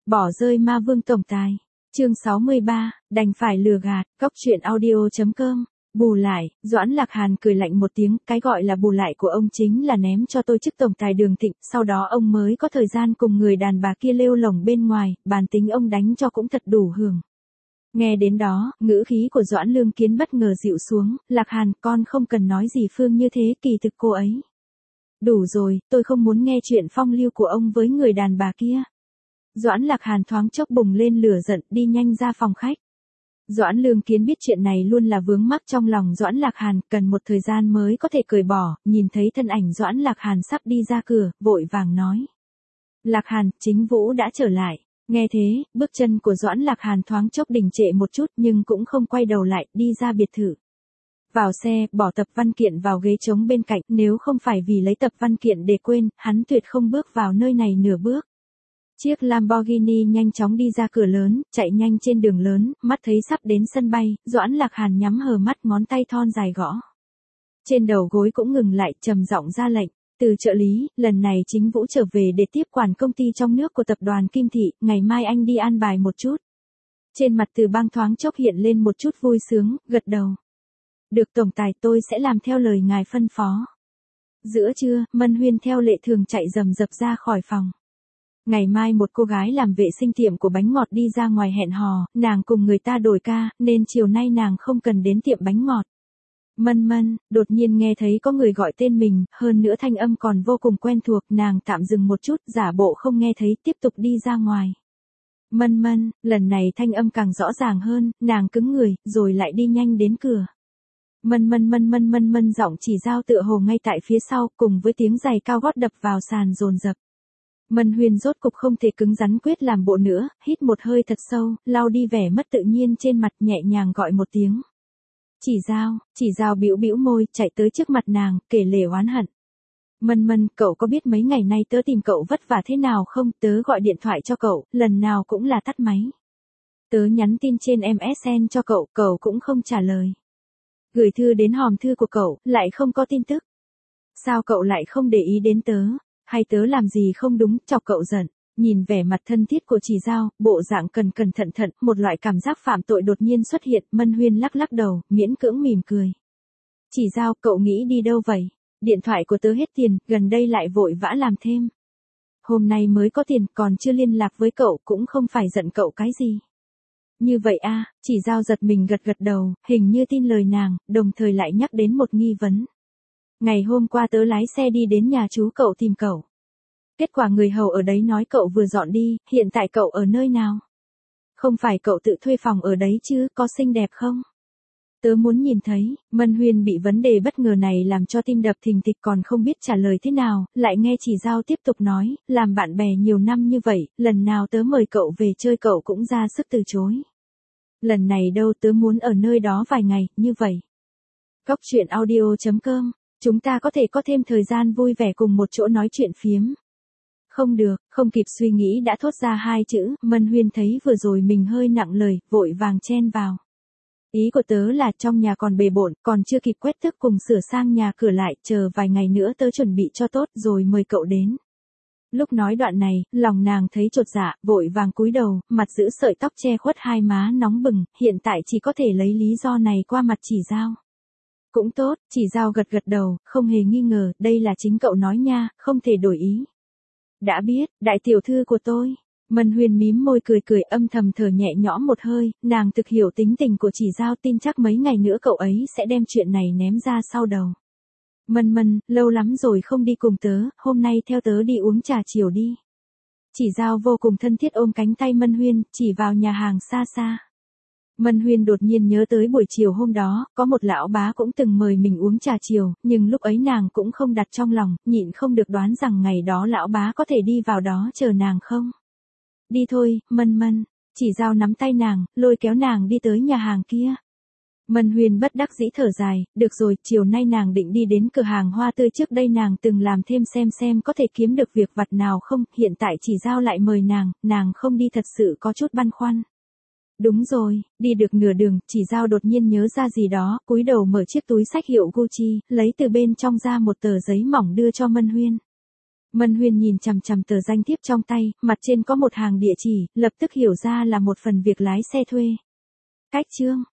Bỏ rơi ma vương tổng tài. Chương 63, đành phải lừa gạt. Cóc truyện audio.com. Bù lại, Doãn Lạc Hàn cười lạnh một tiếng, cái gọi là bù lại của ông chính là ném cho tôi chức tổng tài Đường Thịnh, sau đó ông mới có thời gian cùng người đàn bà kia lêu lổng bên ngoài, bản tính ông đánh cho cũng thật đủ hưởng. Nghe đến đó, ngữ khí của Doãn Lương Kiến bất ngờ dịu xuống, Lạc Hàn, con không cần nói gì Phương như thế, kỳ thực cô ấy. Đủ rồi, tôi không muốn nghe chuyện phong lưu của ông với người đàn bà kia. Doãn Lạc Hàn thoáng chốc bùng lên lửa giận, đi nhanh ra phòng khách. Doãn Lương Kiến biết chuyện này luôn là vướng mắc trong lòng Doãn Lạc Hàn, cần một thời gian mới có thể cởi bỏ, nhìn thấy thân ảnh Doãn Lạc Hàn sắp đi ra cửa, vội vàng nói. Lạc Hàn, Chính Vũ đã trở lại. Nghe thế, bước chân của Doãn Lạc Hàn thoáng chốc đình trệ một chút nhưng cũng không quay đầu lại, đi ra biệt thự. Vào xe, bỏ tập văn kiện vào ghế trống bên cạnh, nếu không phải vì lấy tập văn kiện để quên, hắn tuyệt không bước vào nơi này nửa bước. Chiếc Lamborghini nhanh chóng đi ra cửa lớn, chạy nhanh trên đường lớn, mắt thấy sắp đến sân bay, Doãn Lạc Hàn nhắm hờ mắt, ngón tay thon dài gõ. Trên đầu gối cũng ngừng lại, trầm giọng ra lệnh. Từ trợ lý, lần này Chính Vũ trở về để tiếp quản công ty trong nước của tập đoàn Kim Thị, ngày mai anh đi an bài một chút. Trên mặt Từ Bang thoáng chốc hiện lên một chút vui sướng, gật đầu. Được tổng tài, tôi sẽ làm theo lời ngài phân phó. Giữa trưa, Mân Huyên theo lệ thường chạy rầm rập ra khỏi phòng. Ngày mai một cô gái làm vệ sinh tiệm của bánh ngọt đi ra ngoài hẹn hò, nàng cùng người ta đổi ca, nên chiều nay nàng không cần đến tiệm bánh ngọt. Mân, đột nhiên nghe thấy có người gọi tên mình, hơn nữa thanh âm còn vô cùng quen thuộc, nàng tạm dừng một chút, giả bộ không nghe thấy, tiếp tục đi ra ngoài. Mân, lần này thanh âm càng rõ ràng hơn, nàng cứng người, rồi lại đi nhanh đến cửa. Mân, giọng chỉ giao tựa hồ ngay tại phía sau, cùng với tiếng giày cao gót đập vào sàn dồn dập. Mân Huyên rốt cục không thể cứng rắn quyết làm bộ nữa, hít một hơi thật sâu, lau đi vẻ mất tự nhiên trên mặt, nhẹ nhàng gọi một tiếng. Chỉ giao bĩu môi, chạy tới trước mặt nàng, kể lể oán hận. Mân, cậu có biết mấy ngày nay tớ tìm cậu vất vả thế nào không, tớ gọi điện thoại cho cậu, lần nào cũng là tắt máy. Tớ nhắn tin trên MSN cho cậu, cậu cũng không trả lời. Gửi thư đến hòm thư của cậu, lại không có tin tức. Sao cậu lại không để ý đến tớ, hay tớ làm gì không đúng, chọc cậu giận. Nhìn vẻ mặt thân thiết của Chỉ Giao, bộ dạng cẩn thận, một loại cảm giác phạm tội đột nhiên xuất hiện, Mân Huyên lắc đầu, miễn cưỡng mỉm cười. Chỉ Giao, cậu nghĩ đi đâu vậy? Điện thoại của tớ hết tiền, gần đây lại vội vã làm thêm. Hôm nay mới có tiền, còn chưa liên lạc với cậu, cũng không phải giận cậu cái gì. Như vậy à, Chỉ Giao giật mình gật đầu, hình như tin lời nàng, đồng thời lại nhắc đến một nghi vấn. Ngày hôm qua tớ lái xe đi đến nhà chú cậu tìm cậu. Kết quả người hầu ở đấy nói cậu vừa dọn đi, hiện tại cậu ở nơi nào? Không phải cậu tự thuê phòng ở đấy chứ, có xinh đẹp không? Tớ muốn nhìn thấy. Mân Huyên bị vấn đề bất ngờ này làm cho tim đập thình thịch, còn không biết trả lời thế nào, lại nghe Chỉ Giao tiếp tục nói, làm bạn bè nhiều năm như vậy, lần nào tớ mời cậu về chơi cậu cũng ra sức từ chối. Lần này đâu, tớ muốn ở nơi đó vài ngày, như vậy. Cóc truyện audio.com, chúng ta có thể có thêm thời gian vui vẻ cùng một chỗ nói chuyện phiếm. Không được, không kịp suy nghĩ đã thốt ra hai chữ, Mân Huyên thấy vừa rồi mình hơi nặng lời, vội vàng chen vào. Ý của tớ là trong nhà còn bề bộn, còn chưa kịp quét tước cùng sửa sang nhà cửa lại, chờ vài ngày nữa tớ chuẩn bị cho tốt rồi mời cậu đến. Lúc nói đoạn này, lòng nàng thấy chột dạ, vội vàng cúi đầu, mặt giữ sợi tóc che khuất hai má nóng bừng, hiện tại chỉ có thể lấy lý do này qua mặt Chỉ Giao. Cũng tốt, Chỉ Giao gật đầu, không hề nghi ngờ, đây là chính cậu nói nha, không thể đổi ý. Đã biết, đại tiểu thư của tôi. Mân Huyên mím môi cười âm thầm thở nhẹ nhõm một hơi, nàng thực hiểu tính tình của Chỉ Giao, tin chắc mấy ngày nữa cậu ấy sẽ đem chuyện này ném ra sau đầu. Mân, lâu lắm rồi không đi cùng tớ, hôm nay theo tớ đi uống trà chiều đi. Chỉ Giao vô cùng thân thiết ôm cánh tay Mân Huyên, chỉ vào nhà hàng xa. Mân Huyên đột nhiên nhớ tới buổi chiều hôm đó, có một lão bá cũng từng mời mình uống trà chiều, nhưng lúc ấy nàng cũng không đặt trong lòng, nhịn không được đoán rằng ngày đó lão bá có thể đi vào đó chờ nàng không. Đi thôi, Mân. Chỉ Giao nắm tay nàng, lôi kéo nàng đi tới nhà hàng kia. Mân Huyên bất đắc dĩ thở dài, được rồi, chiều nay nàng định đi đến cửa hàng hoa tươi trước đây nàng từng làm thêm xem có thể kiếm được việc vặt nào không, hiện tại Chỉ Giao lại mời nàng không đi thật sự có chút băn khoăn. Đúng rồi, đi được nửa đường, Chỉ Giao đột nhiên nhớ ra gì đó, cúi đầu mở chiếc túi xách hiệu Gucci, lấy từ bên trong ra một tờ giấy mỏng đưa cho Mân Huyên. Mân Huyên nhìn chằm chằm tờ danh thiếp trong tay, mặt trên có một hàng địa chỉ, lập tức hiểu ra là một phần việc lái xe thuê. Cách chương